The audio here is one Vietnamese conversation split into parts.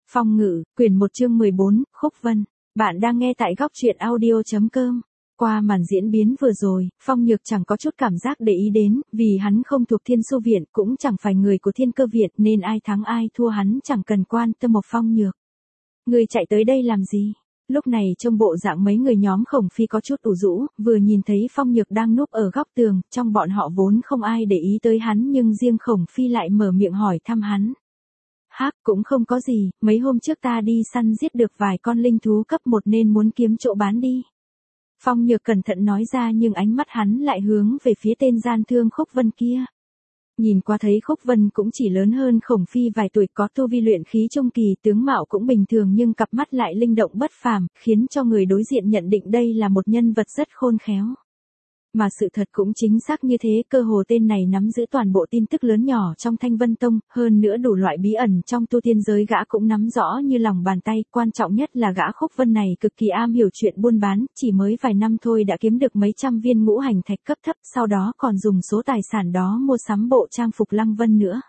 Phong Ngự, quyển 1 chương 14, Khúc Vân. Bạn đang nghe tại góc truyện audio.com. Qua màn diễn biến vừa rồi, Phong Nhược chẳng có chút cảm giác để ý đến, vì hắn không thuộc Thiên Xu Viện, cũng chẳng phải người của Thiên Cơ Viện, nên ai thắng ai thua hắn chẳng cần quan tâm. Một Phong Nhược, người chạy tới đây làm gì? Lúc này trong bộ dạng mấy người nhóm Khổng Phi có chút ủ rũ, vừa nhìn thấy Phong Nhược đang núp ở góc tường, trong bọn họ vốn không ai để ý tới hắn, nhưng riêng Khổng Phi lại mở miệng hỏi thăm hắn. Cũng không có gì, mấy hôm trước ta đi săn giết được vài con linh thú cấp 1 nên muốn kiếm chỗ bán đi. Phong Nhược cẩn thận nói ra, nhưng ánh mắt hắn lại hướng về phía tên gian thương Khúc Vân kia. Nhìn qua thấy Khúc Vân cũng chỉ lớn hơn Khổng Phi vài tuổi, có tu vi luyện khí trung kỳ, tướng mạo cũng bình thường nhưng cặp mắt lại linh động bất phàm, khiến cho người đối diện nhận định đây là một nhân vật rất khôn khéo. Mà sự thật cũng chính xác như thế, cơ hồ tên này nắm giữ toàn bộ tin tức lớn nhỏ trong Thanh Vân Tông, hơn nữa đủ loại bí ẩn trong tu tiên giới gã cũng nắm rõ như lòng bàn tay, quan trọng nhất là gã Khúc Vân này cực kỳ am hiểu chuyện buôn bán, chỉ mới vài năm thôi đã kiếm được mấy trăm viên ngũ hành thạch cấp thấp, sau đó còn dùng số tài sản đó mua sắm bộ trang phục Lăng Vân nữa.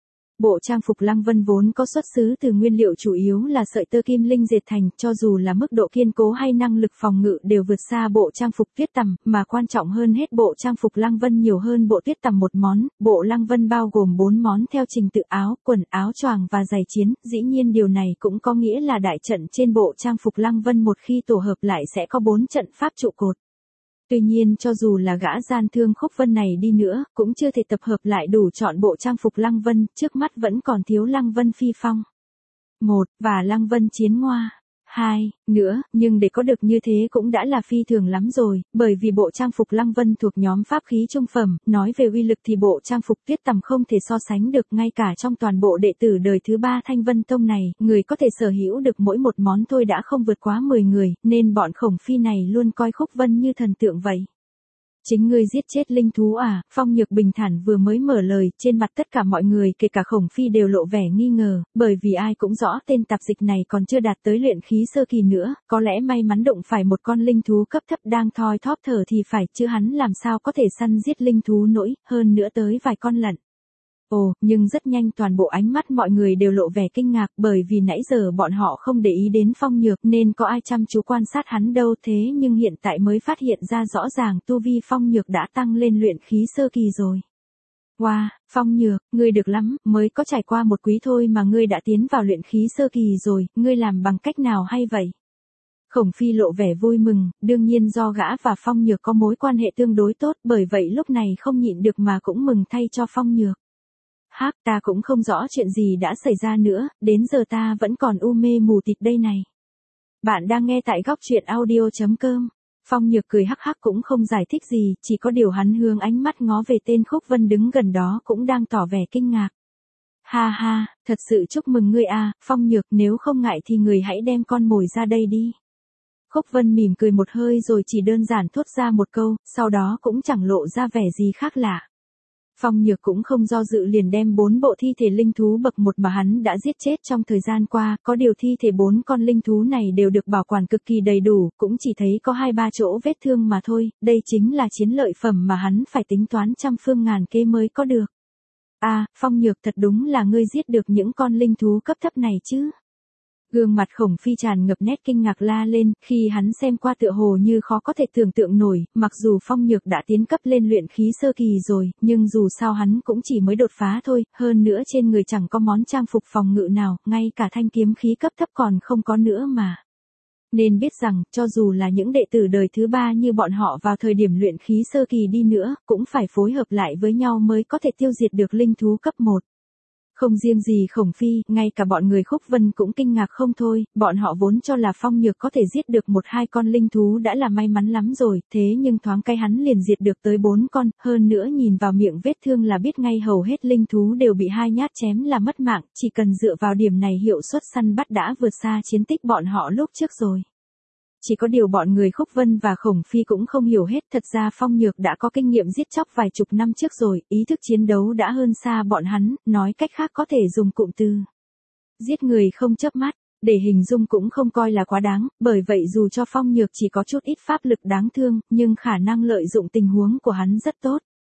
Bộ trang phục Lăng Vân vốn có xuất xứ từ nguyên liệu chủ yếu là sợi tơ kim linh dệt thành, cho dù là mức độ kiên cố hay năng lực phòng ngự đều vượt xa bộ trang phục Tuyết Tằm, mà quan trọng hơn hết bộ trang phục Lăng Vân nhiều hơn bộ Tuyết Tằm một món, bộ Lăng Vân bao gồm 4 món theo trình tự áo, quần, áo choàng và giày chiến, dĩ nhiên điều này cũng có nghĩa là đại trận trên bộ trang phục Lăng Vân một khi tổ hợp lại sẽ có 4 trận pháp trụ cột. Tuy nhiên cho dù là gã gian thương Khúc Vân này đi nữa, cũng chưa thể tập hợp lại đủ chọn bộ trang phục Lăng Vân, trước mắt vẫn còn thiếu Lăng Vân Phi Phong 1, và Lăng Vân Chiến Ngoa 2, nữa, nhưng để có được như thế cũng đã là phi thường lắm rồi, bởi vì bộ trang phục Lăng Vân thuộc nhóm pháp khí trung phẩm, nói về uy lực thì bộ trang phục Tuyết Tằm không thể so sánh được, ngay cả trong toàn bộ đệ tử đời thứ 3 Thanh Vân Tông này, người có thể sở hữu được mỗi một món thôi đã không vượt quá 10 người, nên bọn Khổng Phi này luôn coi Khúc Vân như thần tượng vậy. Chính ngươi giết chết linh thú à? Phong Nhược bình thản vừa mới mở lời, trên mặt tất cả mọi người kể cả Khổng Phi đều lộ vẻ nghi ngờ, bởi vì ai cũng rõ tên tạp dịch này còn chưa đạt tới luyện khí sơ kỳ nữa, có lẽ may mắn đụng phải một con linh thú cấp thấp đang thoi thóp thở thì phải, chứ hắn làm sao có thể săn giết linh thú nổi, hơn nữa tới vài con lận. Ồ, nhưng rất nhanh toàn bộ ánh mắt mọi người đều lộ vẻ kinh ngạc, bởi vì nãy giờ bọn họ không để ý đến Phong Nhược nên có ai chăm chú quan sát hắn đâu, thế nhưng hiện tại mới phát hiện ra rõ ràng tu vi Phong Nhược đã tăng lên luyện khí sơ kỳ rồi. Wow, Phong Nhược, ngươi được lắm, mới có trải qua một quý thôi mà ngươi đã tiến vào luyện khí sơ kỳ rồi, ngươi làm bằng cách nào hay vậy? Khổng Phi lộ vẻ vui mừng, đương nhiên do gã và Phong Nhược có mối quan hệ tương đối tốt, bởi vậy lúc này không nhịn được mà cũng mừng thay cho Phong Nhược. Ta cũng không rõ chuyện gì đã xảy ra nữa, đến giờ ta vẫn còn u mê mù tịt đây này. Bạn đang nghe tại góc truyện audio.com. Phong Nhược cười hắc hắc cũng không giải thích gì, chỉ có điều hắn hướng ánh mắt ngó về tên Khúc Vân đứng gần đó cũng đang tỏ vẻ kinh ngạc. Ha ha, thật sự chúc mừng ngươi à, Phong Nhược, nếu không ngại thì người hãy đem con mồi ra đây đi. Khúc Vân mỉm cười một hơi rồi chỉ đơn giản thốt ra một câu, sau đó cũng chẳng lộ ra vẻ gì khác lạ. Phong Nhược cũng không do dự liền đem 4 bộ thi thể linh thú bậc 1 mà hắn đã giết chết trong thời gian qua, có điều thi thể 4 con linh thú này đều được bảo quản cực kỳ đầy đủ, cũng chỉ thấy có 2-3 chỗ vết thương mà thôi, đây chính là chiến lợi phẩm mà hắn phải tính toán trăm phương ngàn kế mới có được. Phong Nhược, thật đúng là ngươi giết được những con linh thú cấp thấp này chứ. Gương mặt Khổng Phi tràn ngập nét kinh ngạc la lên, khi hắn xem qua tựa hồ như khó có thể tưởng tượng nổi, mặc dù Phong Nhược đã tiến cấp lên luyện khí sơ kỳ rồi, nhưng dù sao hắn cũng chỉ mới đột phá thôi, hơn nữa trên người chẳng có món trang phục phòng ngự nào, ngay cả thanh kiếm khí cấp thấp còn không có nữa mà. Nên biết rằng, cho dù là những đệ tử đời thứ 3 như bọn họ vào thời điểm luyện khí sơ kỳ đi nữa, cũng phải phối hợp lại với nhau mới có thể tiêu diệt được linh thú cấp 1. Không riêng gì Khổng Phi, ngay cả bọn người Khúc Vân cũng kinh ngạc không thôi, bọn họ vốn cho là Phong Nhược có thể giết được 1-2 con linh thú đã là may mắn lắm rồi, thế nhưng thoáng cái hắn liền diệt được tới 4 con, hơn nữa nhìn vào miệng vết thương là biết ngay hầu hết linh thú đều bị 2 nhát chém là mất mạng, chỉ cần dựa vào điểm này hiệu suất săn bắt đã vượt xa chiến tích bọn họ lúc trước rồi. Chỉ có điều bọn người Khúc Vân và Khổng Phi cũng không hiểu hết, thật ra Phong Nhược đã có kinh nghiệm giết chóc vài chục năm trước rồi, ý thức chiến đấu đã hơn xa bọn hắn, nói cách khác có thể dùng cụm từ giết người không chớp mắt để hình dung cũng không coi là quá đáng, bởi vậy dù cho Phong Nhược chỉ có chút ít pháp lực đáng thương, nhưng khả năng lợi dụng tình huống của hắn rất tốt.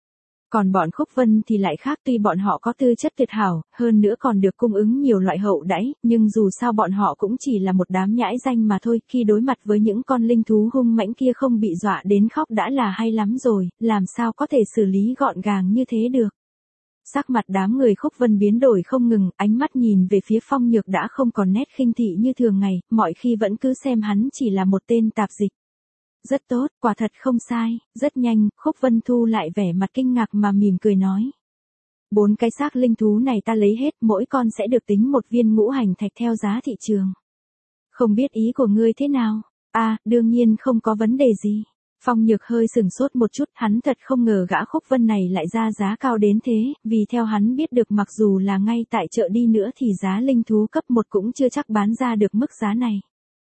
Còn bọn Khúc Vân thì lại khác, tuy bọn họ có tư chất tuyệt hảo, hơn nữa còn được cung ứng nhiều loại hậu đãi, nhưng dù sao bọn họ cũng chỉ là một đám nhãi danh mà thôi, khi đối mặt với những con linh thú hung mãnh kia không bị dọa đến khóc đã là hay lắm rồi, làm sao có thể xử lý gọn gàng như thế được. Sắc mặt đám người Khúc Vân biến đổi không ngừng, ánh mắt nhìn về phía Phong Nhược đã không còn nét khinh thị như thường ngày, mọi khi vẫn cứ xem hắn chỉ là một tên tạp dịch. Rất tốt, quả thật không sai, rất nhanh, Khúc Vân thu lại vẻ mặt kinh ngạc mà mỉm cười nói. 4 cái xác linh thú này ta lấy hết, mỗi con sẽ được tính 1 viên ngũ hành thạch theo giá thị trường. Không biết ý của ngươi thế nào? Đương nhiên không có vấn đề gì. Phong Nhược hơi sừng sốt một chút, hắn thật không ngờ gã Khúc Vân này lại ra giá cao đến thế, vì theo hắn biết được mặc dù là ngay tại chợ đi nữa thì giá linh thú cấp 1 cũng chưa chắc bán ra được mức giá này.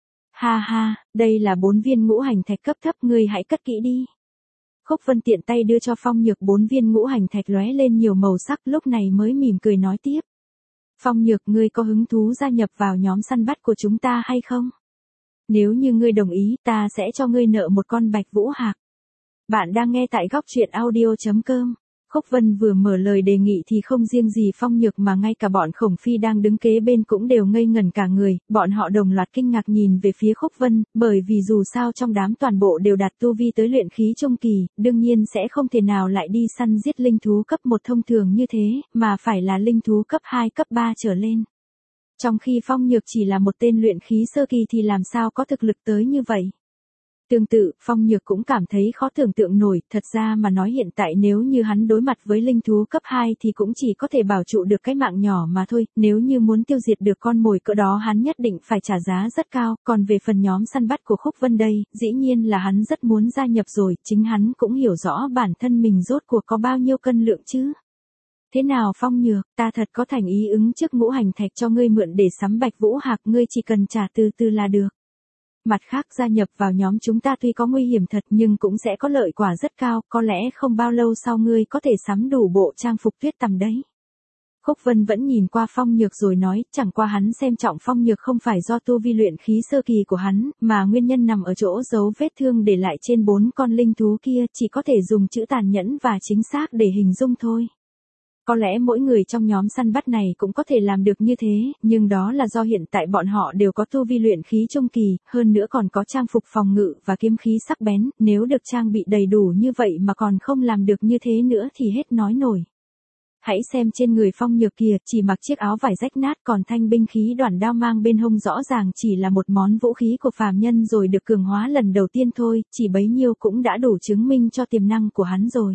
Ha ha, đây là 4 viên ngũ hành thạch cấp thấp, ngươi hãy cất kỹ đi. Khúc Vân tiện tay đưa cho Phong Nhược 4 viên ngũ hành thạch lóe lên nhiều màu sắc, lúc này mới mỉm cười nói tiếp. Phong Nhược, ngươi có hứng thú gia nhập vào nhóm săn bắt của chúng ta hay không? Nếu như ngươi đồng ý, ta sẽ cho ngươi nợ một con bạch vũ hạc. Bạn đang nghe tại góc truyện audio.com. Khúc Vân vừa mở lời đề nghị thì không riêng gì Phong Nhược mà ngay cả bọn Khổng Phi đang đứng kế bên cũng đều ngây ngẩn cả người, bọn họ đồng loạt kinh ngạc nhìn về phía Khúc Vân, bởi vì dù sao trong đám toàn bộ đều đạt tu vi tới luyện khí trung kỳ, đương nhiên sẽ không thể nào lại đi săn giết linh thú cấp 1 thông thường như thế, mà phải là linh thú cấp 2 cấp 3 trở lên. Trong khi Phong Nhược chỉ là một tên luyện khí sơ kỳ thì làm sao có thực lực tới như vậy. Tương tự, Phong Nhược cũng cảm thấy khó tưởng tượng nổi, thật ra mà nói hiện tại nếu như hắn đối mặt với linh thú cấp 2 thì cũng chỉ có thể bảo trụ được cái mạng nhỏ mà thôi, nếu như muốn tiêu diệt được con mồi cỡ đó hắn nhất định phải trả giá rất cao, còn về phần nhóm săn bắt của Khúc Vân đây, dĩ nhiên là hắn rất muốn gia nhập rồi, chính hắn cũng hiểu rõ bản thân mình rốt cuộc có bao nhiêu cân lượng chứ. Thế nào Phong Nhược, ta thật có thành ý ứng trước ngũ hành thạch cho ngươi mượn để sắm bạch vũ hạc, ngươi chỉ cần trả từ từ là được. Mặt khác gia nhập vào nhóm chúng ta tuy có nguy hiểm thật nhưng cũng sẽ có lợi quả rất cao, có lẽ không bao lâu sau ngươi có thể sắm đủ bộ trang phục tuyết tằm đấy. Khúc Vân vẫn nhìn qua Phong Nhược rồi nói, chẳng qua hắn xem trọng Phong Nhược không phải do tu vi luyện khí sơ kỳ của hắn, mà nguyên nhân nằm ở chỗ dấu vết thương để lại trên 4 con linh thú kia, chỉ có thể dùng chữ tàn nhẫn và chính xác để hình dung thôi. Có lẽ mỗi người trong nhóm săn bắt này cũng có thể làm được như thế, nhưng đó là do hiện tại bọn họ đều có tu vi luyện khí trung kỳ, hơn nữa còn có trang phục phòng ngự và kiếm khí sắc bén, nếu được trang bị đầy đủ như vậy mà còn không làm được như thế nữa thì hết nói nổi. Hãy xem trên người Phong Nhược kìa, chỉ mặc chiếc áo vải rách nát, còn thanh binh khí đoản đao mang bên hông rõ ràng chỉ là một món vũ khí của phàm nhân rồi được cường hóa lần đầu tiên thôi, chỉ bấy nhiêu cũng đã đủ chứng minh cho tiềm năng của hắn rồi.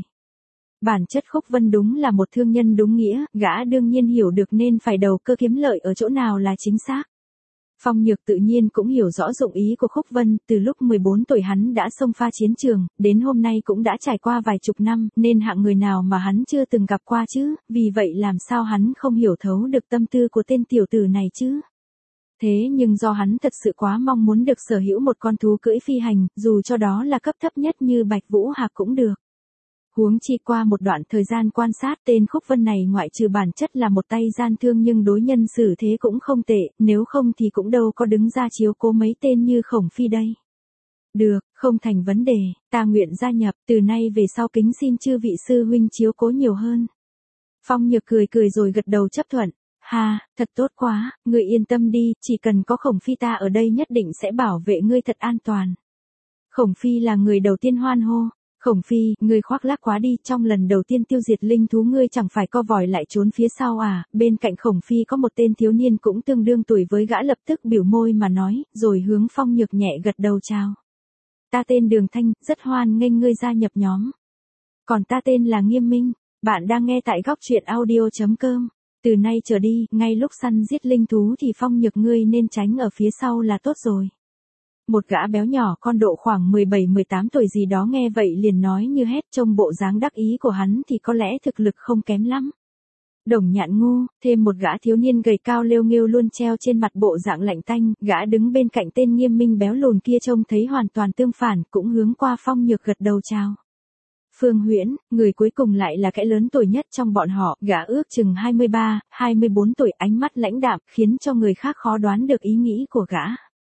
Bản chất Khúc Vân đúng là một thương nhân đúng nghĩa, gã đương nhiên hiểu được nên phải đầu cơ kiếm lợi ở chỗ nào là chính xác. Phong Nhược tự nhiên cũng hiểu rõ dụng ý của Khúc Vân, từ lúc 14 tuổi hắn đã xông pha chiến trường, đến hôm nay cũng đã trải qua vài chục năm, nên hạng người nào mà hắn chưa từng gặp qua chứ, vì vậy làm sao hắn không hiểu thấu được tâm tư của tên tiểu tử này chứ. Thế nhưng do hắn thật sự quá mong muốn được sở hữu một con thú cưỡi phi hành, dù cho đó là cấp thấp nhất như Bạch Vũ Hạc cũng được. Huống chi qua một đoạn thời gian quan sát tên Khúc Vân này ngoại trừ bản chất là một tay gian thương nhưng đối nhân xử thế cũng không tệ, nếu không thì cũng đâu có đứng ra chiếu cố mấy tên như Khổng Phi đây. Được, không thành vấn đề, ta nguyện gia nhập, từ nay về sau kính xin chư vị sư huynh chiếu cố nhiều hơn. Phong Nhược cười cười rồi gật đầu chấp thuận. Ha, thật tốt quá, ngươi yên tâm đi, chỉ cần có Khổng Phi ta ở đây nhất định sẽ bảo vệ ngươi thật an toàn. Khổng Phi là người đầu tiên hoan hô. Khổng Phi, ngươi khoác lác quá đi, trong lần đầu tiên tiêu diệt linh thú ngươi chẳng phải co vòi lại trốn phía sau à, bên cạnh Khổng Phi có một tên thiếu niên cũng tương đương tuổi với gã lập tức biểu môi mà nói, rồi hướng Phong Nhược nhẹ gật đầu chào. Ta tên Đường Thanh, rất hoan nghênh ngươi gia nhập nhóm. Còn ta tên là Nghiêm Minh, bạn đang nghe tại góc truyện audio.com. Từ nay trở đi, ngay lúc săn giết linh thú thì Phong Nhược ngươi nên tránh ở phía sau là tốt rồi. Một gã béo nhỏ con độ khoảng 17-18 tuổi gì đó nghe vậy liền nói như hét, trông bộ dáng đắc ý của hắn thì có lẽ thực lực không kém lắm. Đồng Nhạn ngu, thêm một gã thiếu niên gầy cao lêu nghêu luôn treo trên mặt bộ dạng lạnh tanh, gã đứng bên cạnh tên Nghiêm Minh béo lùn kia trông thấy hoàn toàn tương phản, cũng hướng qua Phong Nhược gật đầu chào. Phương Huyễn, người cuối cùng lại là kẻ lớn tuổi nhất trong bọn họ, gã ước chừng 23-24 tuổi, ánh mắt lãnh đạm, khiến cho người khác khó đoán được ý nghĩ của gã.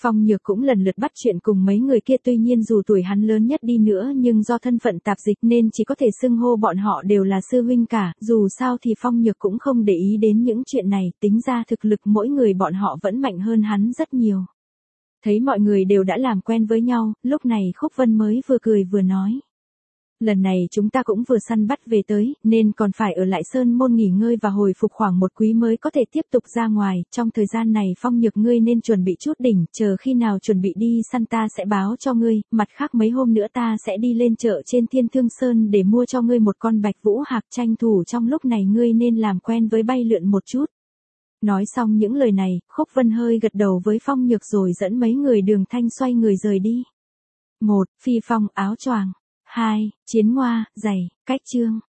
Phong Nhược cũng lần lượt bắt chuyện cùng mấy người kia, tuy nhiên dù tuổi hắn lớn nhất đi nữa nhưng do thân phận tạp dịch nên chỉ có thể xưng hô bọn họ đều là sư huynh cả, dù sao thì Phong Nhược cũng không để ý đến những chuyện này, tính ra thực lực mỗi người bọn họ vẫn mạnh hơn hắn rất nhiều. Thấy mọi người đều đã làm quen với nhau, lúc này Khúc Vân mới vừa cười vừa nói. Lần này chúng ta cũng vừa săn bắt về tới, nên còn phải ở lại Sơn Môn nghỉ ngơi và hồi phục khoảng một quý mới có thể tiếp tục ra ngoài, trong thời gian này Phong Nhược ngươi nên chuẩn bị chút đỉnh, chờ khi nào chuẩn bị đi săn ta sẽ báo cho ngươi, mặt khác mấy hôm nữa ta sẽ đi lên chợ trên Thiên Thương Sơn để mua cho ngươi một con bạch vũ hạc, tranh thủ trong lúc này ngươi nên làm quen với bay lượn một chút. Nói xong những lời này, Khúc Vân hơi gật đầu với Phong Nhược rồi dẫn mấy người Đường Thanh xoay người rời đi. 1. Phi phong áo choàng. 2. Chiến ngoa, giày, cách chương.